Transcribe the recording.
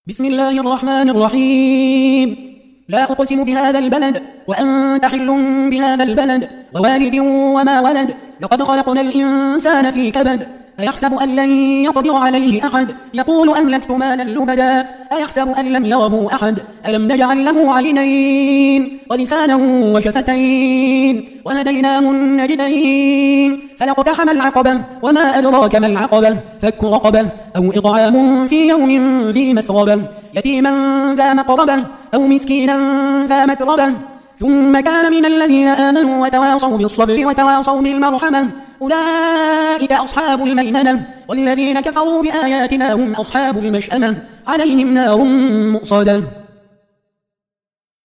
بسم الله الرحمن الرحيم. لا أقسم بهذا البلد وأنت حل بهذا البلد ووالد وما ولد. لقد خلقنا الإنسان في كبد. أيحسب أن لن يقدر عليه أحد. يقول أهلكت مالا لبدا. أيحسب أن لم يره أحد. ألم نجعل له عينين ولسانا وشفتين وهديناه النجدين فلاقتحم العقبة وما أدراك ما العقبة فك رقبة أو إطعام في يوم ذي مسغبة يتيما ذا مقربة أو مسكينا ذا متربة ثم كان من الذين آمنوا وتواصوا بالصبر وتواصوا بالمرحمة أولئك أصحاب الميمنة والذين كفروا بآياتنا هم أصحاب المشأمة عليهم نار مؤصدة.